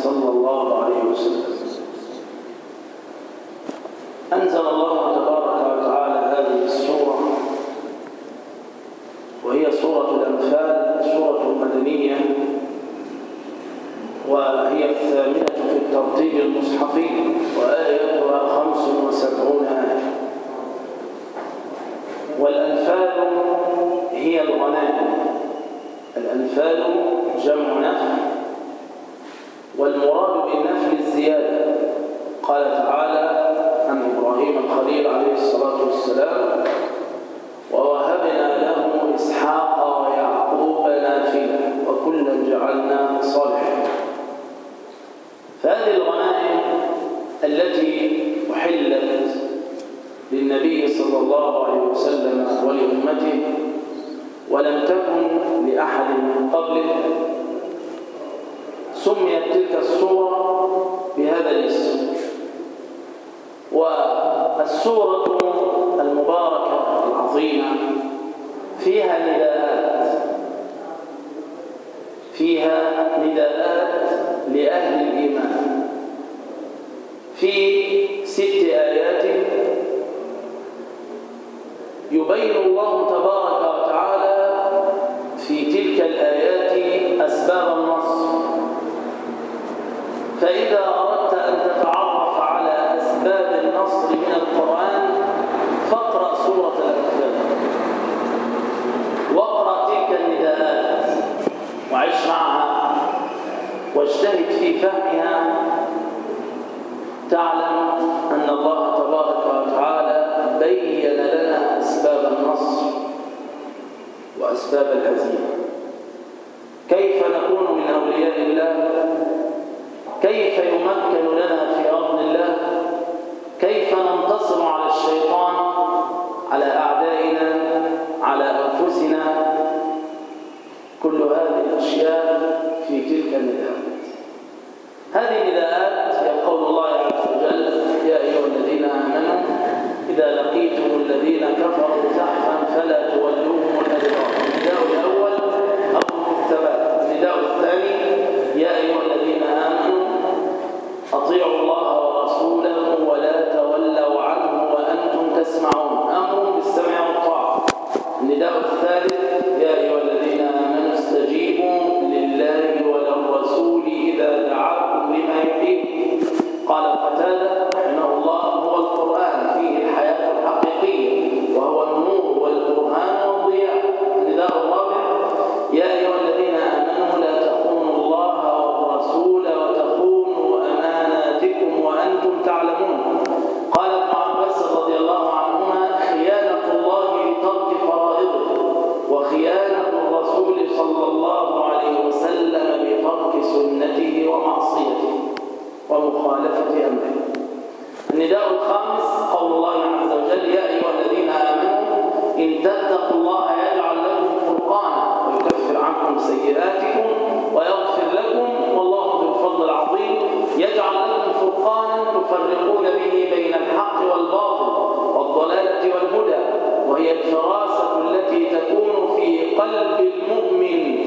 صلى الله عليه وسلم. أنزل الله تبارك وتعالى هذه السورة، وهي سورة الأنفال، سورة مدنية، وهي الثامنة في الترتيب المصحفي، وآياتها 75 آية. والأنفال هي الغنائم. الأنفال جمع نفل، والمراد بالنفل الزيادة. قال تعالى عن إبراهيم الخليل عليه الصلاة والسلام: ووهبنا له إسحاق ويعقوب نافلة وكلا جعلنا صالحين. فهذه الغنائم التي أحلت للنبي صلى الله عليه وسلم ولأمته ولم تكن لأحد من قبله، سميت تلك السورة بهذا الاسم. والسورة المباركة العظيمة فيها نداءات لأهل الإيمان في 6 آيات. يبين الله تبارك وتعالى في تلك الآيات أسباب النصر. فإذا أردت أن تتعرف على أسباب النصر من القرآن فاقرأ سورة الأنفال، واقرأ تلك النداءات وعش معها واجتهد في فهمها، تعلم أن الله تبارك وتعالى بين لنا أسباب النصر وأسباب الهزيمة. كيف نكون من أولياء الله، كيف يمكن لنا في أرض الله، كيف ننتصر على الشيطان، على أعدائنا، على أنفسنا. كل هذه الأشياء في تلك النداءات. هذه النداءات هي قول الله عز وجل: يا أيها الذين آمنوا إذا لقيتم الذين كفروا زحفا فلا تولوهم الأدبار. النداء الأول أمر الثبات. النداء الثاني: يا أيها الذين آمنوا أطيعوا الله ورسوله ولا تولوا عنه وأنتم تسمعون. أمر بالسمع والطاعة. النداء الثالث: يا أيها الذين آمنوا استجيبوا لله وللرسول إذا دعاكم لما يحييكم. قال قتادة رحمه الله: هو القرآن فيه الحياة الحقيقية وهو النور والبرهان والضياء. النداء الرابع: يا أيها الذين آمنوا لا تخونوا الله والرسول وتخونوا أماناتكم وأنتم تعلمون. قال ابن عباس رضي الله عنهما: خيانة الله بترك فرائضه، وخيانة الرسول صلى الله عليه وسلم بترك سنته ومعصيته ومخالفة أمره. النداء الخامس قول الله عز وجل: يا أيها الذين آمنوا إن تتقوا الله يجعل لكم فرقانا ويكفر عنكم سيئاتكم ويغفر لكم والله ذو الفضل العظيم. يجعل لكم فرقانا تفرقون به بين الحق والباطل والضلالة والهدى، وهي الفراسة التي تكون في قلب المؤمن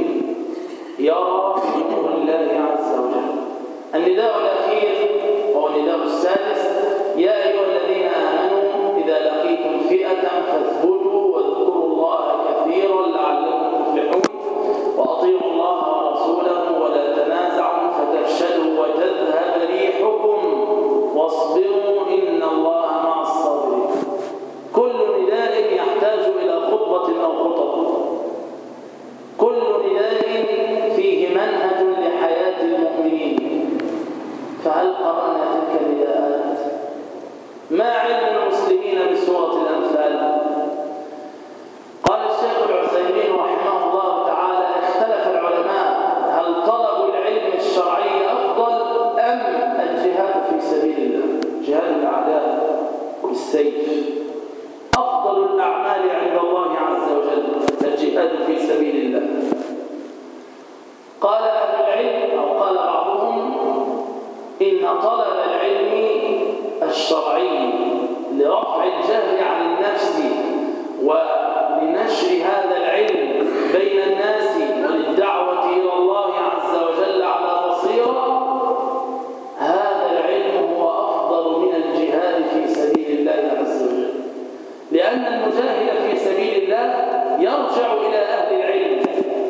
يرى نور الله عز وجل. النداء الأخير وهو النداء السادس: يا أيها الذين آمنوا إذا لقيتم فئة فاثبتوا واذكروا الله كثيرا لعلكم تفلحون، وأطيعوا الله ورسوله ولا تنازعوا فتفشلوا وتذهب ريحكم واصبروا إن الله مع الصابرين. كل نداء يحتاج إلى خطبة أو خطب. كل نداء فيه منهج لحياة المؤمنين. فهل قرأنا تلك النداءات؟ ما علم المسلمين بسورة الأنفال؟ يرجع إلى أهل العلم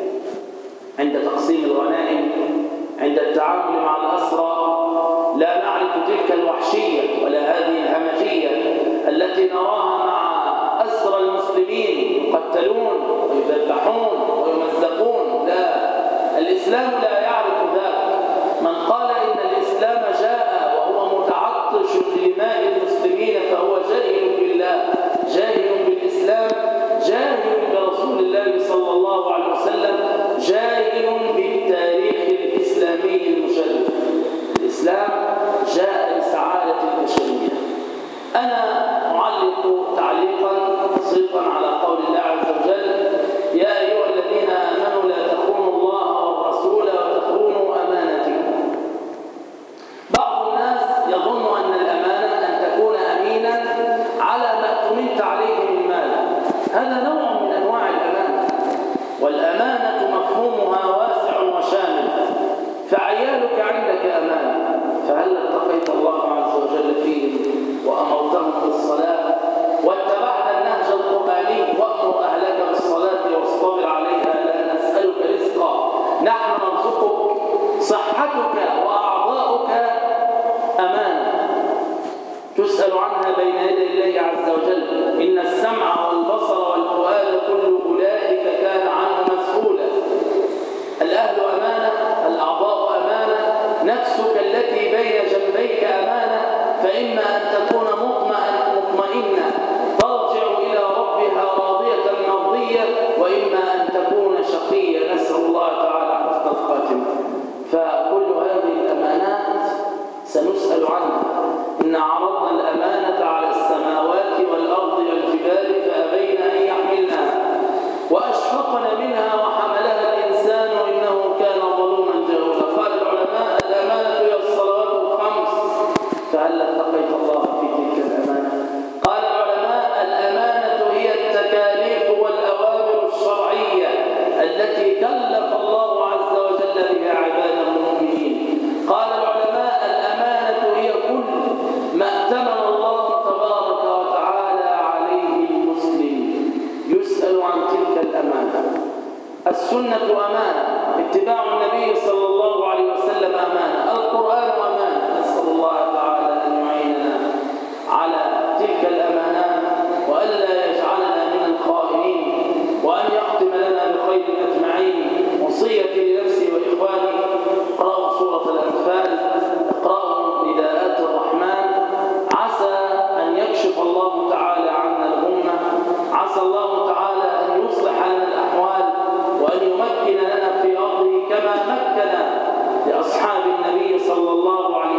عند تقسيم الغنائم، عند التعامل مع الأسرى. لا نعرف تلك الوحشية ولا هذه الهمجية التي نراها مع أسرى المسلمين يقتلون ويذبحون ويمزقون. لا، الإسلام لا يعرف ذلك. من قال إن الإسلام جاء وهو متعطش لدماء المسلمين فهو جاهل بالله، جاهل بالإسلام، جاهل برسول الله صلى الله عليه وسلم، جاهل بالتاريخ الإسلامي المشرف. الإسلام جاء لسعادة البشرية. أنا أعلق تعليقا بسيطا على قول الله عز وجل: يا أيها الذين آمنوا لا تخونوا الله والرسول وتخونوا أمانتكم. بعض الناس يظن أن الأمانة أن تكون أمينا على ما اؤتمنت عليه من مال. هذا نوع من أنواع الأمانة، والأمانة مفهومها واسع وشامل. فعيالك عندك أمانة، فهل اتقيت الله عز وجل فيهم وأمرتهم بالصلاة واتبعت النهج القرآني وأمر أهلك بالصلاة واصطبر عليها لا نسألك رزقا نحن نرزقك؟ صحتك وأعضاؤك أمانة تسأل عنها بين يدي الله عز وجل. إن السمع والبصر والفؤاد كل أولئك كان عنه مسؤولا. الأهل أمانة، الأعضاء أمانة، نفسك التي بين جنبيك أمانة، فإما أن تكون مطمئنة ترجع إلى ربها راضية مرضية، وإما أن تكون شقية نسأل الله تعالى حسن الخاتمة. فكل هذه الأمانات سنسأل عنها. إن عرضنا الأمانة على السماوات والأرض والجبال فأبين أن يحملنها وأشفقن منها وحملها الإنسان إنه كان ظلوما جهولا. قال العلماء: الأمانة هي الصلوات الخمس، فهل اتقيت الله في تلك الأمانة؟ قال العلماء: الأمانة هي التكاليف والأوامر الشرعية التي كلف الله عز وجل بها عباده المؤمنين. قال العلماء: الأمانة هي كل ما ائتمن الله تبارك وتعالى عليه المسلم، يسأل عن تلك الأمانة. السنة أمانة، اتباع النبي صلى الله عليه وسلم أمانة، القرآن أمانة. نسأل الله تعالى أن يعيننا على تلك الأمانات وألا يجعلنا من الخائنين، وأن يختم لنا بخير أجمعين. وصيتي لنفسي وإخواني: اقرأوا سورة الأنفال، اقرأوا نداءات الرحمن، عسى أن يكشف الله تعالى عنا الغمة، عسى الله تعالى أن يصلح لنا الأحوال وأن يمكن لنا في أرضه كما مكن لأصحاب النبي صلى الله عليه وسلم